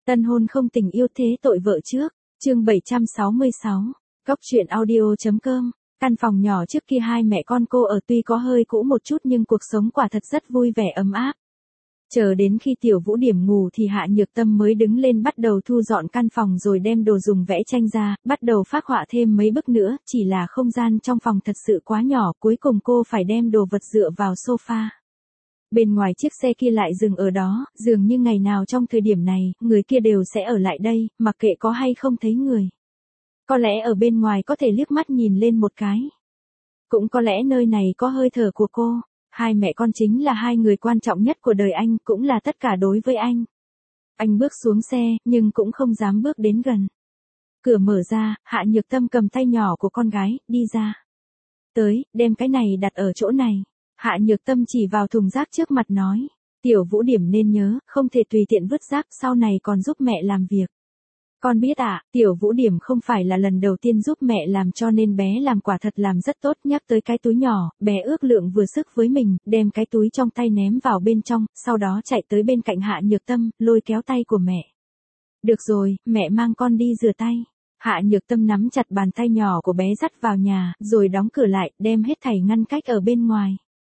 Tân hôn không tình yêu thế tội vợ trước, chương 766, Cóc truyện audio.com. Căn phòng nhỏ trước kia hai mẹ con cô ở tuy có hơi cũ một chút nhưng cuộc sống quả thật rất vui vẻ ấm áp. Chờ đến khi Tiểu Vũ Điểm ngủ thì Hạ Nhược Tâm mới đứng lên bắt đầu thu dọn căn phòng rồi đem đồ dùng vẽ tranh ra, bắt đầu phác họa thêm mấy bức nữa, chỉ là không gian trong phòng thật sự quá nhỏ, cuối cùng cô phải đem đồ vật dựa vào sofa. Bên ngoài chiếc xe kia lại dừng ở đó, dường như ngày nào trong thời điểm này, người kia đều sẽ ở lại đây, mặc kệ có hay không thấy người. Có lẽ ở bên ngoài có thể liếc mắt nhìn lên một cái. Cũng có lẽ nơi này có hơi thở của cô. Hai mẹ con chính là hai người quan trọng nhất của đời anh, cũng là tất cả đối với anh. Anh bước xuống xe, nhưng cũng không dám bước đến gần. Cửa mở ra, Hạ Nhược Tâm cầm tay nhỏ của con gái, đi ra. Tới, đem cái này đặt ở chỗ này. Hạ Nhược Tâm chỉ vào thùng rác trước mặt nói. Tiểu Vũ Điểm nên nhớ, không thể tùy tiện vứt rác, sau này còn giúp mẹ làm việc. Con biết ạ, Tiểu Vũ Điểm không phải là lần đầu tiên giúp mẹ làm cho nên bé làm quả thật làm rất tốt. Nhắc tới cái túi nhỏ, bé ước lượng vừa sức với mình, đem cái túi trong tay ném vào bên trong, sau đó chạy tới bên cạnh Hạ Nhược Tâm, lôi kéo tay của mẹ. Được rồi, mẹ mang con đi rửa tay. Hạ Nhược Tâm nắm chặt bàn tay nhỏ của bé dắt vào nhà, rồi đóng cửa lại, đem hết thảy ngăn cách ở bên ngoài.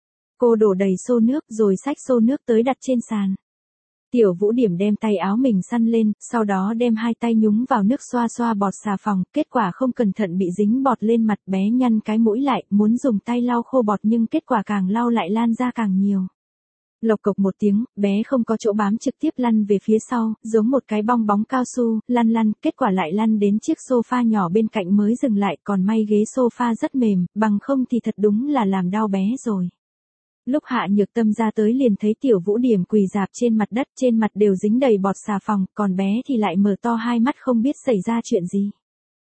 Cô đổ đầy xô nước rồi xách xô nước tới đặt trên sàn. Tiểu Vũ Điểm đem tay áo mình săn lên, sau đó đem hai tay nhúng vào nước xoa xoa bọt xà phòng, kết quả không cẩn thận bị dính bọt lên mặt, bé nhăn cái mũi lại, muốn dùng tay lau khô bọt nhưng kết quả càng lau lại lan ra càng nhiều. Lộc cộc một tiếng, bé không có chỗ bám trực tiếp lăn về phía sau, giống một cái bong bóng cao su, lăn, kết quả lại lăn đến chiếc sofa nhỏ bên cạnh mới dừng lại, còn may ghế sofa rất mềm, bằng không thì thật đúng là làm đau bé rồi. Lúc Hạ Nhược Tâm ra tới liền thấy Tiểu Vũ Điểm quỳ rạp trên mặt đất, trên mặt đều dính đầy bọt xà phòng, còn bé thì lại mở to hai mắt không biết xảy ra chuyện gì.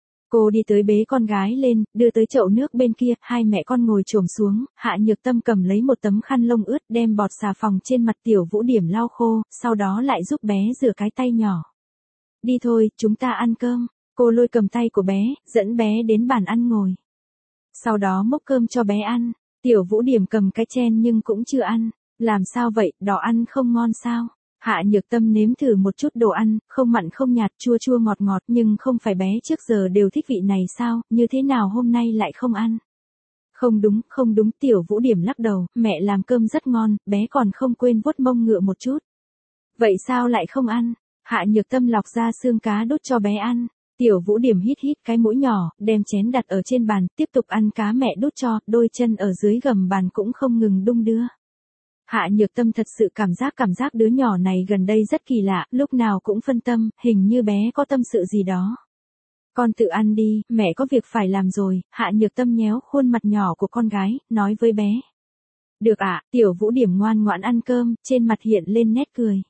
Cô đi tới bế con gái lên, đưa tới chậu nước bên kia, hai mẹ con ngồi xổm xuống, Hạ Nhược Tâm cầm lấy một tấm khăn lông ướt đem bọt xà phòng trên mặt Tiểu Vũ Điểm lau khô, sau đó lại giúp bé rửa cái tay nhỏ. Đi thôi, chúng ta ăn cơm. Cô lôi cầm tay của bé, dẫn bé đến bàn ăn ngồi. Sau đó múc cơm cho bé ăn. Tiểu Vũ Điểm cầm cái chén nhưng cũng chưa ăn. Làm sao vậy, đỏ ăn không ngon sao? Hạ Nhược Tâm nếm thử một chút đồ ăn, không mặn không nhạt, chua chua ngọt ngọt, nhưng không phải bé trước giờ đều thích vị này sao, như thế nào hôm nay lại không ăn? Không đúng, Tiểu Vũ Điểm lắc đầu, mẹ làm cơm rất ngon, bé còn không quên vuốt mông ngựa một chút. Vậy sao lại không ăn? Hạ Nhược Tâm lọc ra xương cá đút cho bé ăn. Tiểu Vũ Điểm hít cái mũi nhỏ, đem chén đặt ở trên bàn, tiếp tục ăn cá mẹ đút cho, đôi chân ở dưới gầm bàn cũng không ngừng đung đưa. Hạ Nhược Tâm thật sự cảm giác đứa nhỏ này gần đây rất kỳ lạ, lúc nào cũng phân tâm, hình như bé có tâm sự gì đó. Con tự ăn đi, mẹ có việc phải làm rồi. Hạ Nhược Tâm nhéo khuôn mặt nhỏ của con gái, nói với bé. Được ạ, Tiểu Vũ Điểm ngoan ngoãn ăn cơm, trên mặt hiện lên nét cười.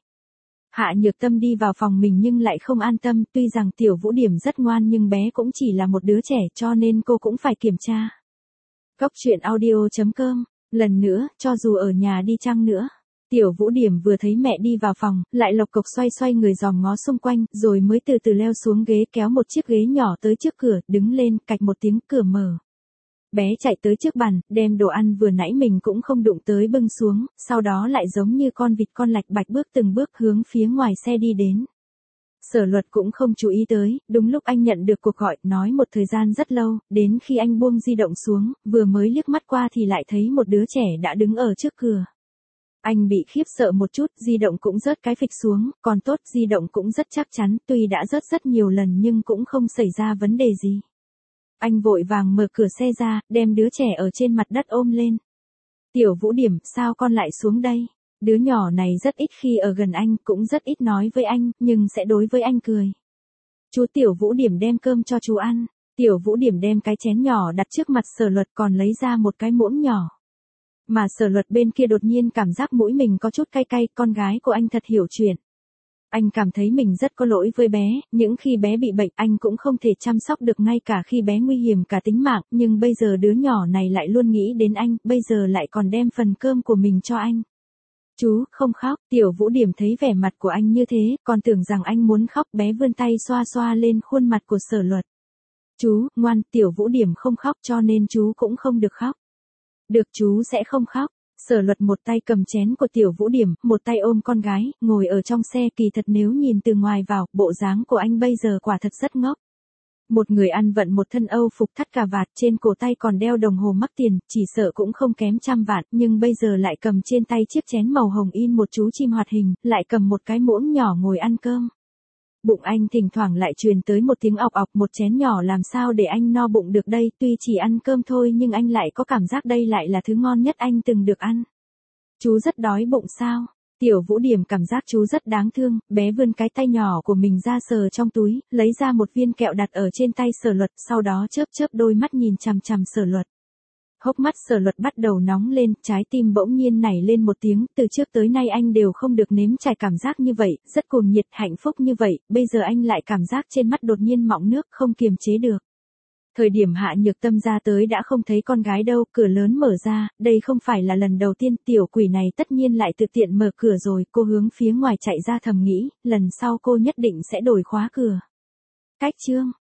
Hạ Nhược Tâm đi vào phòng mình nhưng lại không an tâm, tuy rằng Tiểu Vũ Điểm rất ngoan nhưng bé cũng chỉ là một đứa trẻ cho nên cô cũng phải kiểm tra. Cóc truyện audio.com, lần nữa, cho dù ở nhà đi chăng nữa. Tiểu Vũ Điểm vừa thấy mẹ đi vào phòng, lại lộc cộc xoay người dòm ngó xung quanh, rồi mới từ từ leo xuống ghế kéo một chiếc ghế nhỏ tới trước cửa, đứng lên, cạch một tiếng cửa mở. Bé chạy tới trước bàn, đem đồ ăn vừa nãy mình cũng không đụng tới bưng xuống, sau đó lại giống như con vịt con lạch bạch bước từng bước hướng phía ngoài xe đi đến. Sở Luật cũng không chú ý tới, đúng lúc anh nhận được cuộc gọi, nói một thời gian rất lâu, đến khi anh buông di động xuống, vừa mới liếc mắt qua thì lại thấy một đứa trẻ đã đứng ở trước cửa. Anh bị khiếp sợ một chút, di động cũng rớt cái phịch xuống, còn tốt di động cũng rất chắc chắn, tuy đã rớt rất nhiều lần nhưng cũng không xảy ra vấn đề gì. Anh vội vàng mở cửa xe ra, đem đứa trẻ ở trên mặt đất ôm lên. Tiểu Vũ Điểm, sao con lại xuống đây? Đứa nhỏ này rất ít khi ở gần anh, cũng rất ít nói với anh, nhưng sẽ đối với anh cười. Chú Tiểu Vũ Điểm đem cơm cho chú ăn. Tiểu Vũ Điểm đem cái chén nhỏ đặt trước mặt Sở Luật còn lấy ra một cái muỗng nhỏ. Mà Sở Luật bên kia đột nhiên cảm giác mũi mình có chút cay cay, con gái của anh thật hiểu chuyện. Anh cảm thấy mình rất có lỗi với bé, những khi bé bị bệnh anh cũng không thể chăm sóc được ngay cả khi bé nguy hiểm cả tính mạng, nhưng bây giờ đứa nhỏ này lại luôn nghĩ đến anh, bây giờ lại còn đem phần cơm của mình cho anh. Chú, không khóc, Tiểu Vũ Điểm thấy vẻ mặt của anh như thế, còn tưởng rằng anh muốn khóc, bé vươn tay xoa xoa lên khuôn mặt của Sở Luật. Chú, ngoan, Tiểu Vũ Điểm không khóc cho nên chú cũng không được khóc. Được chú sẽ không khóc. Sở Luật một tay cầm chén của Tiểu Vũ Điểm, một tay ôm con gái, ngồi ở trong xe. Kỳ thật nếu nhìn từ ngoài vào, bộ dáng của anh bây giờ quả thật rất ngốc. Một người ăn vận một thân Âu phục thắt cà vạt, trên cổ tay còn đeo đồng hồ mắc tiền, chỉ sợ cũng không kém 100 vạn, nhưng bây giờ lại cầm trên tay chiếc chén màu hồng in một chú chim hoạt hình, lại cầm một cái muỗng nhỏ ngồi ăn cơm. Bụng anh thỉnh thoảng lại truyền tới một tiếng ọc ọc, một chén nhỏ làm sao để anh no bụng được đây, tuy chỉ ăn cơm thôi nhưng anh lại có cảm giác đây lại là thứ ngon nhất anh từng được ăn. Chú rất đói bụng sao? Tiểu Vũ Điểm cảm giác chú rất đáng thương, bé vươn cái tay nhỏ của mình ra sờ trong túi, lấy ra một viên kẹo đặt ở trên tay Sở Luật, sau đó chớp chớp đôi mắt nhìn chằm chằm Sở Luật. Hốc mắt Sở Luật bắt đầu nóng lên, trái tim bỗng nhiên nảy lên một tiếng, từ trước tới nay anh đều không được nếm trải cảm giác như vậy, rất cuồng nhiệt, hạnh phúc như vậy, bây giờ anh lại cảm giác trên mắt đột nhiên mọng nước, không kiềm chế được. Thời điểm Hạ Nhược Tâm ra tới đã không thấy con gái đâu, cửa lớn mở ra, đây không phải là lần đầu tiên, tiểu quỷ này tất nhiên lại tự tiện mở cửa rồi, cô hướng phía ngoài chạy ra thầm nghĩ, lần sau cô nhất định sẽ đổi khóa cửa. Cách chương